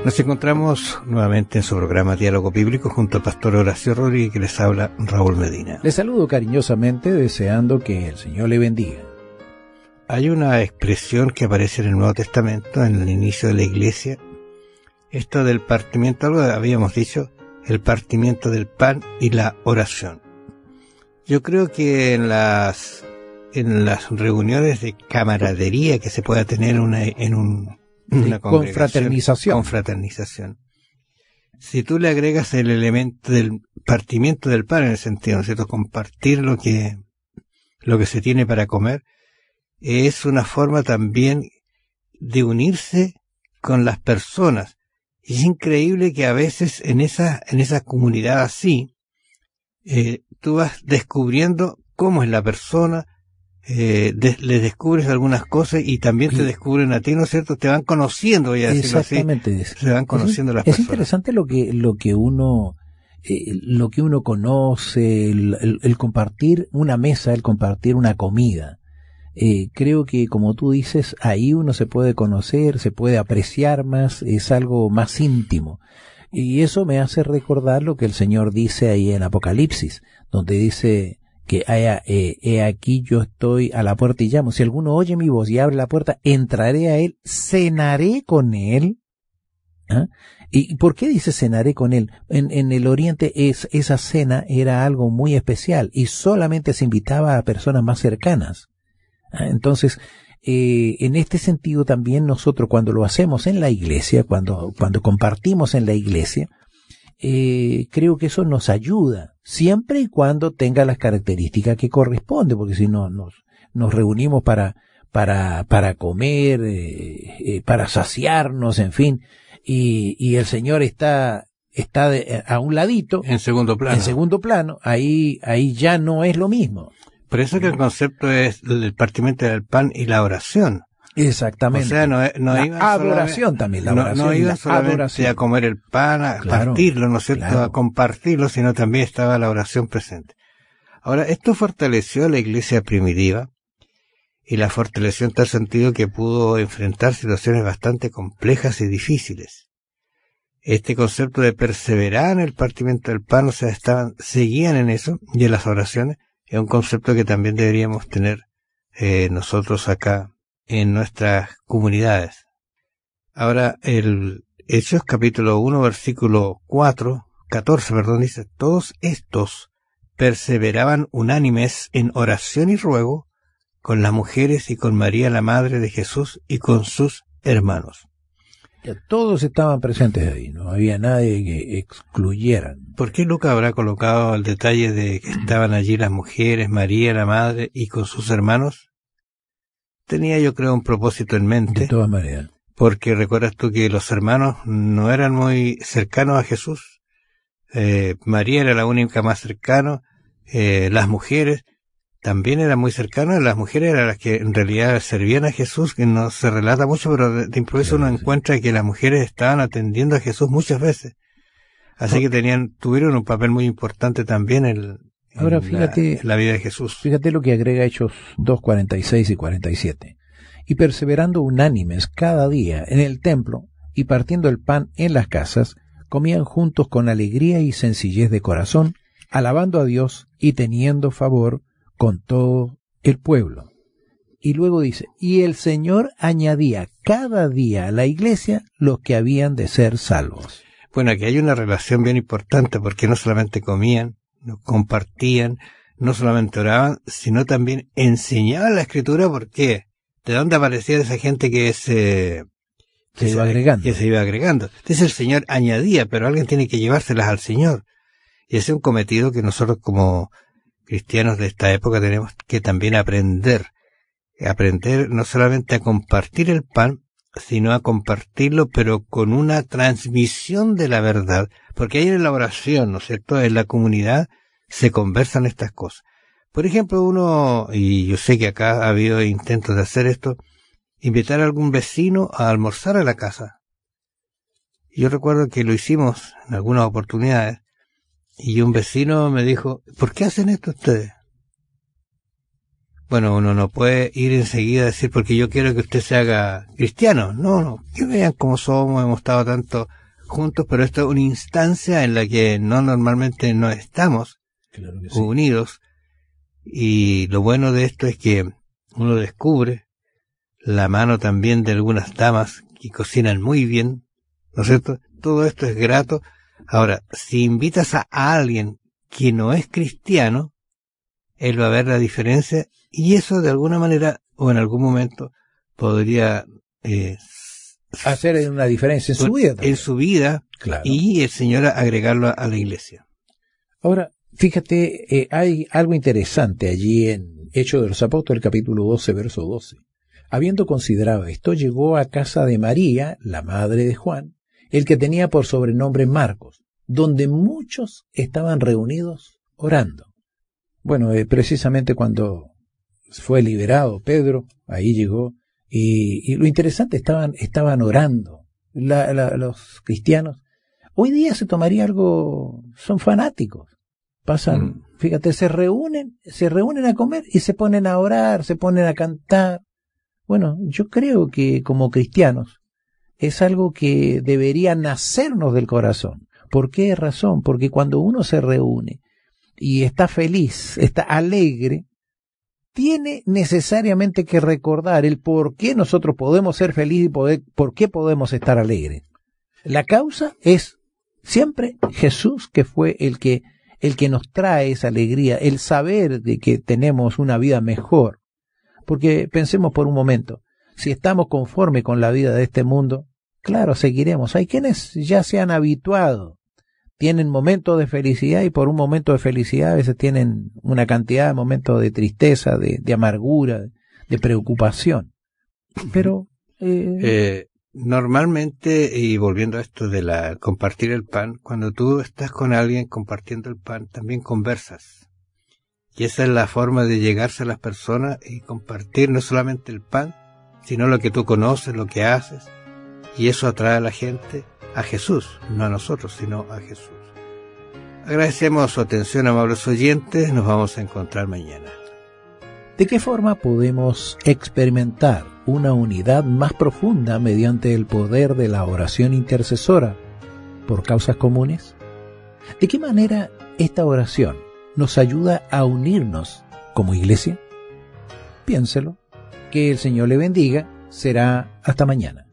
Nos encontramos nuevamente en su programa Diálogo Bíblico junto al pastor Horacio Rodríguez, que les habla Raúl Medina. Les saludo cariñosamente deseando que el Señor le bendiga. Hay una expresión que aparece en el Nuevo Testamento, en el inicio de la Iglesia, esto del partimiento, algo habíamos dicho, el partimiento del pan y la oración. Yo creo que en las reuniones de camaradería que se pueda tener una confraternización. Si tú le agregas el elemento del partimiento del pan, en el sentido, ¿no es cierto?, compartir lo que se tiene para comer, es una forma también de unirse con las personas. Y es increíble que a veces en esa comunidad así, tú vas descubriendo cómo es la persona, le descubres algunas cosas y también te descubren a ti, ¿no es cierto? Te van conociendo, voy a decirlo así. Exactamente. Se van conociendo las personas. Es interesante lo que uno conoce, el compartir una mesa, el compartir una comida. Creo que, como tú dices, ahí uno se puede conocer, se puede apreciar más, es algo más íntimo. Y eso me hace recordar lo que el Señor dice ahí en Apocalipsis, donde dice que he aquí yo estoy a la puerta y llamo. Si alguno oye mi voz y abre la puerta, entraré a él, cenaré con él. ¿Ah? ¿Y por qué dice cenaré con él? En el Oriente esa cena era algo muy especial y solamente se invitaba a personas más cercanas. ¿Ah? Entonces, en este sentido también nosotros cuando lo hacemos en la iglesia, cuando compartimos en la iglesia, creo que eso nos ayuda, siempre y cuando tenga las características que corresponden, porque si no nos reunimos para comer, para saciarnos, en fin, y el Señor está a un ladito, en segundo plano, ahí ya no es lo mismo. Por eso que el concepto es el partimiento del pan y la oración. Exactamente. O sea, no la iban adoración también, la oración. No iban solamente a comer el pan, a partirlo, ¿no es cierto?, a compartirlo, sino también estaba la oración presente. Ahora, esto fortaleció a la iglesia primitiva y la fortaleció en tal sentido que pudo enfrentar situaciones bastante complejas y difíciles. Este concepto de perseverar en el partimiento del pan, o sea, seguían en eso y en las oraciones, es un concepto que también deberíamos tener nosotros acá en nuestras comunidades. Ahora, el Hechos capítulo 1, versículo 14, dice, todos estos perseveraban unánimes en oración y ruego con las mujeres y con María la madre de Jesús y con sus hermanos. Ya todos estaban presentes ahí, no había nadie que excluyeran. ¿Por qué Lucas habrá colocado el detalle de que estaban allí las mujeres, María la madre y con sus hermanos? Tenía, yo creo, un propósito en mente. De todas maneras. Porque recuerdas tú que los hermanos no eran muy cercanos a Jesús. María era la única más cercana. Las mujeres también eran muy cercanas. Las mujeres eran las que en realidad servían a Jesús, que no se relata mucho, pero de improviso uno encuentra que las mujeres estaban atendiendo a Jesús muchas veces. Así que tuvieron un papel muy importante también en la vida de Jesús. Fíjate lo que agrega Hechos 2, 46 y 47. Y perseverando unánimes cada día en el templo y partiendo el pan en las casas, comían juntos con alegría y sencillez de corazón, alabando a Dios y teniendo favor con todo el pueblo. Y luego dice, y el Señor añadía cada día a la iglesia los que habían de ser salvos. Bueno, aquí hay una relación bien importante porque no solamente comían, no compartían, no solamente oraban, sino también enseñaban la Escritura. ¿Por qué? ¿De dónde aparecía esa gente que se iba agregando? Entonces el Señor añadía, pero alguien tiene que llevárselas al Señor. Y ese es un cometido que nosotros como cristianos de esta época tenemos que también aprender no solamente a compartir el pan, sino a compartirlo, pero con una transmisión de la verdad, porque ahí en la oración, ¿no es cierto?, en la comunidad se conversan estas cosas. Por ejemplo, y yo sé que acá ha habido intentos de hacer esto, invitar a algún vecino a almorzar a la casa. Yo recuerdo que lo hicimos en algunas oportunidades, y un vecino me dijo, ¿por qué hacen esto ustedes? bueno, uno no puede ir enseguida a decir porque yo quiero que usted se haga cristiano. No, que vean cómo somos, hemos estado tanto juntos, pero esto es una instancia en la que normalmente no estamos unidos. Y lo bueno de esto es que uno descubre la mano también de algunas damas que cocinan muy bien, ¿no es cierto? Todo esto es grato. Ahora, si invitas a alguien que no es cristiano, él va a ver la diferencia y eso de alguna manera o en algún momento podría hacer una diferencia en su vida también. En su vida, claro. Y el Señor agregarlo a la iglesia. Ahora, fíjate, hay algo interesante allí en Hechos de los Apóstoles, capítulo 12, verso 12. Habiendo considerado esto, llegó a casa de María, la madre de Juan, el que tenía por sobrenombre Marcos, donde muchos estaban reunidos orando. Bueno, precisamente cuando fue liberado Pedro, ahí llegó, y lo interesante, estaban orando los cristianos. Hoy día se tomaría algo, son fanáticos, pasan, fíjate, se reúnen a comer y se ponen a orar, se ponen a cantar. Bueno, yo creo que como cristianos es algo que debería nacernos del corazón. ¿Por qué razón? Porque cuando uno se reúne y está feliz, está alegre, tiene necesariamente que recordar el por qué nosotros podemos ser felices y por qué podemos estar alegres. La causa es siempre Jesús, que fue el que nos trae esa alegría, el saber de que tenemos una vida mejor. Porque pensemos por un momento, si estamos conformes con la vida de este mundo, claro, seguiremos. Hay quienes ya se han habituado, tienen momentos de felicidad y por un momento de felicidad a veces tienen una cantidad de momentos de tristeza, de amargura, de preocupación. Pero normalmente, y volviendo a esto de compartir el pan, cuando tú estás con alguien compartiendo el pan, también conversas. Y esa es la forma de llegarse a las personas y compartir no solamente el pan, sino lo que tú conoces, lo que haces. Y eso atrae a la gente a Jesús, no a nosotros, sino a Jesús. Agradecemos su atención, amables oyentes. Nos vamos a encontrar mañana. ¿De qué forma podemos experimentar una unidad más profunda mediante el poder de la oración intercesora por causas comunes? ¿De qué manera esta oración nos ayuda a unirnos como iglesia? Piénselo. Que el Señor le bendiga. Será hasta mañana.